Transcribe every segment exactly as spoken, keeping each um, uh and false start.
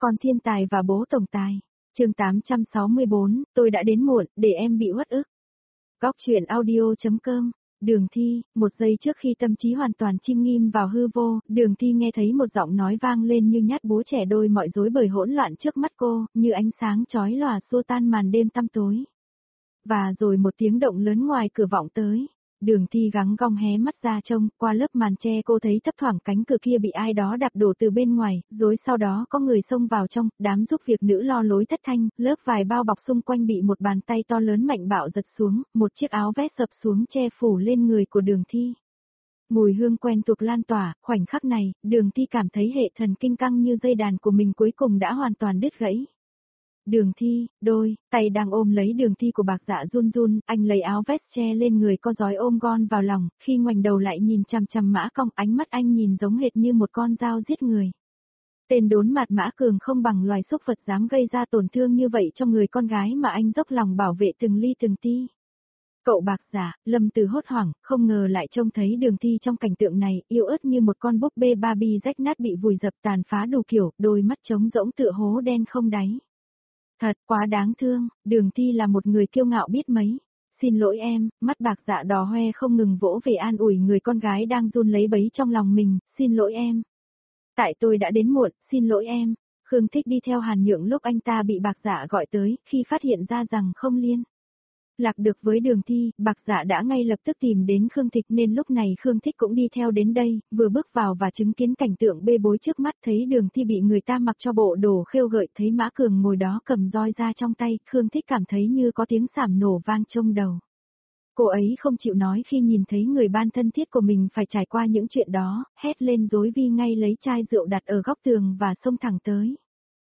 Con thiên tài và bố tổng tài. Chương tám trăm sáu mươi bốn, tôi đã đến muộn, để em bị uất ức. Góc truyện audio chấm com. Đường Thi, một giây trước khi tâm trí hoàn toàn chìm nghỉm vào hư vô, Đường Thi nghe thấy một giọng nói vang lên như nhát búa trẻ đôi mọi rối bời hỗn loạn trước mắt cô, như ánh sáng chói lòa xua tan màn đêm tăm tối. Và rồi một tiếng động lớn ngoài cửa vọng tới. Đường Thi gắng gong hé mắt ra trông, qua lớp màn che cô thấy thấp thoảng cánh cửa kia bị ai đó đạp đổ từ bên ngoài, rồi sau đó có người xông vào trong, đám giúp việc nữ lo lối thất thanh, lớp vải bao bọc xung quanh bị một bàn tay to lớn mạnh bạo giật xuống, một chiếc áo vest sập xuống che phủ lên người của Đường Thi. Mùi hương quen thuộc lan tỏa, khoảnh khắc này, Đường Thi cảm thấy hệ thần kinh căng như dây đàn của mình cuối cùng đã hoàn toàn đứt gãy. Đường Thi, đôi, tay đang ôm lấy Đường Thi của Bạc Dạ run run, anh lấy áo vest che lên người co giói ôm gon vào lòng, khi ngoảnh đầu lại nhìn chằm chằm Mã Cong, ánh mắt anh nhìn giống hệt như một con dao giết người. Tên đốn mặt Mã Cường không bằng loài súc vật dám gây ra tổn thương như vậy cho người con gái mà anh dốc lòng bảo vệ từng ly từng tí. Cậu Bạc Dạ, Lâm Từ hốt hoảng, không ngờ lại trông thấy Đường Thi trong cảnh tượng này, yếu ớt như một con búp bê Barbie rách nát bị vùi dập tàn phá đủ kiểu, đôi mắt trống rỗng tựa hố đen không đáy. Thật quá đáng thương, Đường Thi là một người kiêu ngạo biết mấy. Xin lỗi em, mắt Bạc Dạ đỏ hoe không ngừng vỗ về an ủi người con gái đang run lấy bấy trong lòng mình, xin lỗi em. Tại tôi đã đến muộn, xin lỗi em. Khương Thích đi theo Hàn Nhượng lúc anh ta bị Bạc Dạ gọi tới, khi phát hiện ra rằng không liên lạc được với Đường Thi, Bạc Dạ đã ngay lập tức tìm đến Khương Thích nên lúc này Khương Thích cũng đi theo đến đây, vừa bước vào và chứng kiến cảnh tượng bê bối trước mắt, thấy Đường Thi bị người ta mặc cho bộ đồ khêu gợi, thấy Mã Cường ngồi đó cầm roi ra trong tay, Khương Thích cảm thấy như có tiếng sảm nổ vang trong đầu. Cô ấy không chịu nói khi nhìn thấy người ban thân thiết của mình phải trải qua những chuyện đó, hét lên dối vi ngay lấy chai rượu đặt ở góc tường và xông thẳng tới.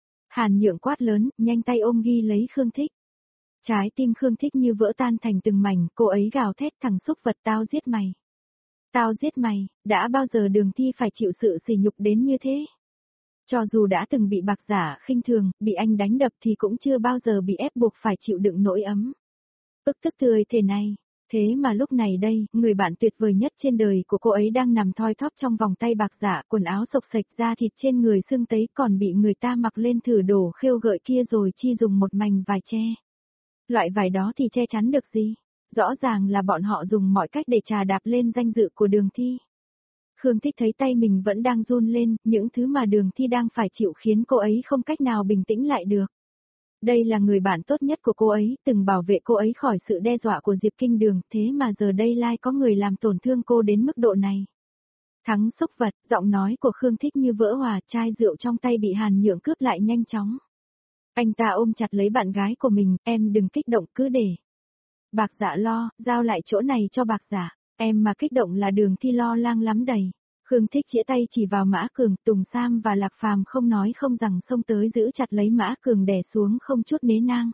Hàn Nhượng quát lớn, nhanh tay ôm ghi lấy Khương Thích. Trái tim Khương Thích như vỡ tan thành từng mảnh, cô ấy gào thét, thằng xúc vật, tao giết mày. Tao giết mày, đã bao giờ Đường Thi phải chịu sự sỉ nhục đến như thế? Cho dù đã từng bị Bạc Dạ khinh thường, bị anh đánh đập thì cũng chưa bao giờ bị ép buộc phải chịu đựng nỗi ấm. Ức tức tươi thế này, thế mà lúc này đây, người bạn tuyệt vời nhất trên đời của cô ấy đang nằm thoi thóp trong vòng tay Bạc Dạ, quần áo xộc xệch, da thịt trên người sưng tấy còn bị người ta mặc lên thử đồ khêu gợi kia rồi chi dùng một mảnh vải che. Loại vải đó thì che chắn được gì? Rõ ràng là bọn họ dùng mọi cách để trà đạp lên danh dự của Đường Thi. Khương Thích thấy tay mình vẫn đang run lên, những thứ mà Đường Thi đang phải chịu khiến cô ấy không cách nào bình tĩnh lại được. Đây là người bạn tốt nhất của cô ấy, từng bảo vệ cô ấy khỏi sự đe dọa của Diệp Kinh Đường, thế mà giờ đây lại có người làm tổn thương cô đến mức độ này. Thắng xúc vật, giọng nói của Khương Thích như vỡ hòa, chai rượu trong tay bị Hàn Nhượng cướp lại nhanh chóng. Anh ta ôm chặt lấy bạn gái của mình, em đừng kích động cứ để. Bạc Dạ lo, giao lại chỗ này cho Bạc Dạ, em mà kích động là Đường Thi lo lang lắm đầy. Khương Thích chĩa tay chỉ vào Mã Cường, Tùng Sam và Lạc Phàm không nói không rằng xông tới giữ chặt lấy Mã Cường đè xuống không chút nế nang.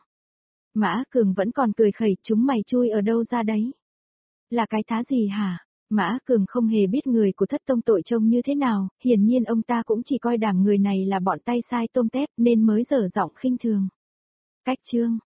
Mã Cường vẫn còn cười khẩy, chúng mày chui ở đâu ra đấy? Là cái thá gì hả? Mã Cường không hề biết người của Thất Tông tội trông như thế nào, hiển nhiên ông ta cũng chỉ coi đảng người này là bọn tay sai tôm tép nên mới dở giọng khinh thường. Cách chương,